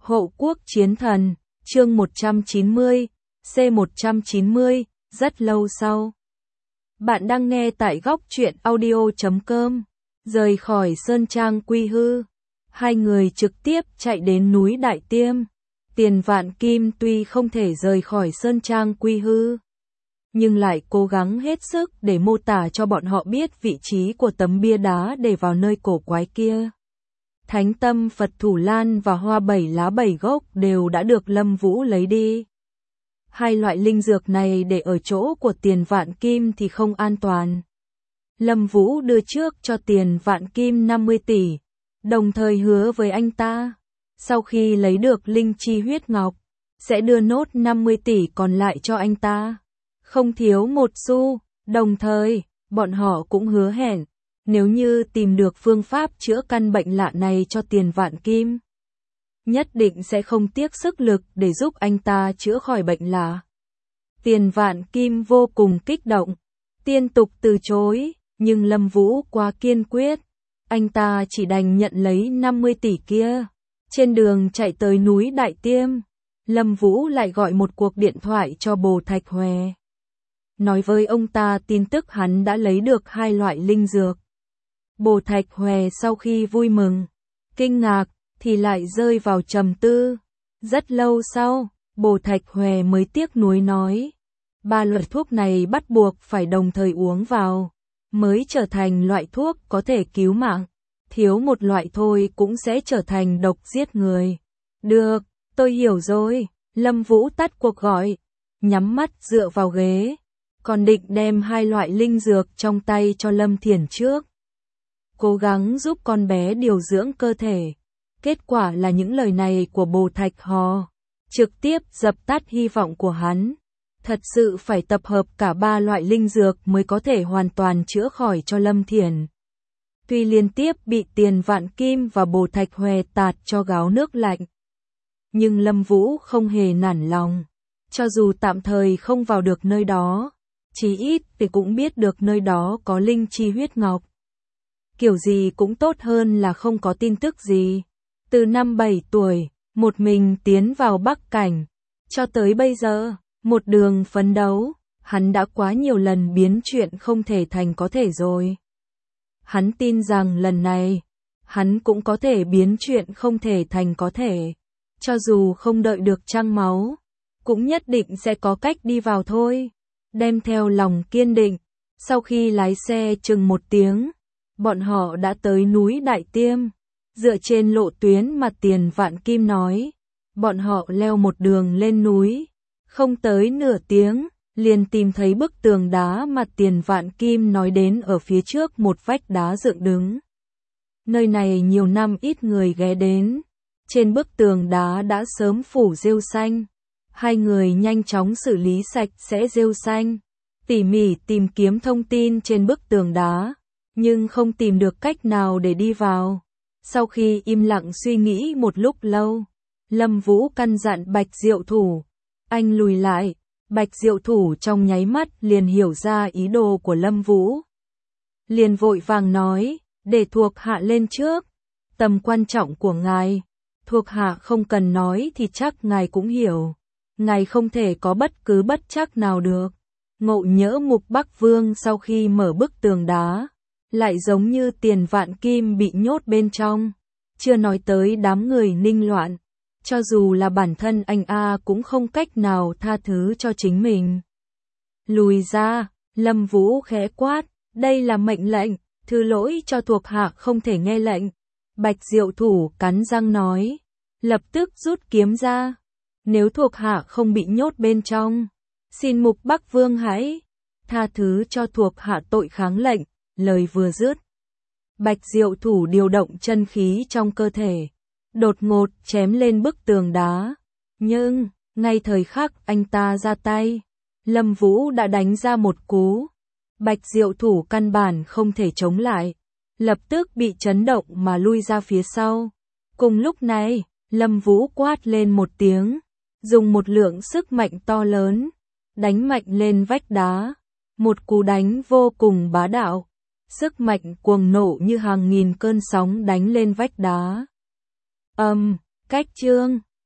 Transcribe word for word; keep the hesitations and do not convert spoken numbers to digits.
Hộ quốc chiến thần, chương một trăm chín mươi, C một trăm chín mươi, rất lâu sau. Bạn đang nghe tại góc truyện audio chấm com. Rời khỏi Sơn Trang Quy Hư, hai người trực tiếp chạy đến núi Đại Tiêm. Tiền Vạn Kim tuy không thể rời khỏi Sơn Trang Quy Hư, nhưng lại cố gắng hết sức để mô tả cho bọn họ biết vị trí của tấm bia đá để vào nơi cổ quái kia. Thánh tâm Phật Thủ Lan và hoa bảy lá bảy gốc đều đã được Lâm Vũ lấy đi. Hai loại linh dược này để ở chỗ của Tiền Vạn Kim thì không an toàn. Lâm Vũ đưa trước cho Tiền Vạn Kim năm mươi tỷ, đồng thời hứa với anh ta, sau khi lấy được linh chi huyết ngọc, sẽ đưa nốt năm mươi tỷ còn lại cho anh ta, không thiếu một xu. Đồng thời, bọn họ cũng hứa hẹn, nếu như tìm được phương pháp chữa căn bệnh lạ này cho Tiền Vạn Kim, nhất định sẽ không tiếc sức lực để giúp anh ta chữa khỏi bệnh lạ. Tiền Vạn Kim vô cùng kích động, liên tục từ chối, nhưng Lâm Vũ quá kiên quyết, anh ta chỉ đành nhận lấy năm mươi tỷ kia. Trên đường chạy tới núi Đại Tiêm, Lâm Vũ lại gọi một cuộc điện thoại cho Bồ Thạch Hòe, nói với ông ta tin tức hắn đã lấy được hai loại linh dược. Bồ Thạch Hòe sau khi vui mừng, kinh ngạc, thì lại rơi vào trầm tư. Rất lâu sau, Bồ Thạch Hòe mới tiếc nuối nói, ba loại thuốc này bắt buộc phải đồng thời uống vào, mới trở thành loại thuốc có thể cứu mạng. Thiếu một loại thôi cũng sẽ trở thành độc giết người. Được, tôi hiểu rồi. Lâm Vũ tắt cuộc gọi, nhắm mắt dựa vào ghế, còn định đem hai loại linh dược trong tay cho Lâm Thiển trước, cố gắng giúp con bé điều dưỡng cơ thể. Kết quả là những lời này của Bồ Thạch Hò trực tiếp dập tắt hy vọng của hắn. Thật sự phải tập hợp cả ba loại linh dược mới có thể hoàn toàn chữa khỏi cho Lâm Thiển. Tuy liên tiếp bị Tiền Vạn Kim và Bồ Thạch Hòe tạt cho gáo nước lạnh, nhưng Lâm Vũ không hề nản lòng. Cho dù tạm thời không vào được nơi đó, chí ít thì cũng biết được nơi đó có linh chi huyết ngọc. Kiểu gì cũng tốt hơn là không có tin tức gì. Từ năm bảy tuổi, một mình tiến vào Bắc Cảnh, cho tới bây giờ, một đường phấn đấu, hắn đã quá nhiều lần biến chuyện không thể thành có thể rồi. Hắn tin rằng lần này, hắn cũng có thể biến chuyện không thể thành có thể. Cho dù không đợi được trăng máu, cũng nhất định sẽ có cách đi vào thôi. Đem theo lòng kiên định, sau khi lái xe chừng một tiếng, bọn họ đã tới núi Đại Tiêm. Dựa trên lộ tuyến mà Tiền Vạn Kim nói, bọn họ leo một đường lên núi, không tới nửa tiếng, liền tìm thấy bức tường đá mà Tiền Vạn Kim nói đến ở phía trước một vách đá dựng đứng. Nơi này nhiều năm ít người ghé đến, trên bức tường đá đã sớm phủ rêu xanh. Hai người nhanh chóng xử lý sạch sẽ rêu xanh, tỉ mỉ tìm kiếm thông tin trên bức tường đá, nhưng không tìm được cách nào để đi vào. Sau khi im lặng suy nghĩ một lúc lâu, Lâm Vũ căn dặn Bạch Diệu Thủ, anh lùi lại. Bạch Diệu Thủ trong nháy mắt liền hiểu ra ý đồ của Lâm Vũ, liền vội vàng nói, để thuộc hạ lên trước. Tầm quan trọng của ngài, thuộc hạ không cần nói thì chắc ngài cũng hiểu. Ngài không thể có bất cứ bất trắc nào được. Ngộ Nhỡ Mục Bắc Vương sau khi mở bức tường đá, lại giống như Tiền Vạn Kim bị nhốt bên trong. Chưa nói tới đám người Ninh Loạn, cho dù là bản thân anh A cũng không cách nào tha thứ cho chính mình. Lùi ra, Lâm Vũ khẽ quát, đây là mệnh lệnh, thứ lỗi cho thuộc hạ không thể nghe lệnh. Bạch Diệu Thủ cắn răng nói, lập tức rút kiếm ra. Nếu thuộc hạ không bị nhốt bên trong, xin Mục Bắc Vương hãy tha thứ cho thuộc hạ tội kháng lệnh. Lời vừa dứt, Bạch Diệu Thủ điều động chân khí trong cơ thể, đột ngột chém lên bức tường đá. Nhưng, ngay thời khắc anh ta ra tay, Lâm Vũ đã đánh ra một cú. Bạch Diệu Thủ căn bản không thể chống lại, lập tức bị chấn động mà lui ra phía sau. Cùng lúc này, Lâm Vũ quát lên một tiếng, dùng một lượng sức mạnh to lớn, đánh mạnh lên vách đá. Một cú đánh vô cùng bá đạo, sức mạnh cuồng nộ như hàng nghìn cơn sóng đánh lên vách đá. Âm, um, cách chương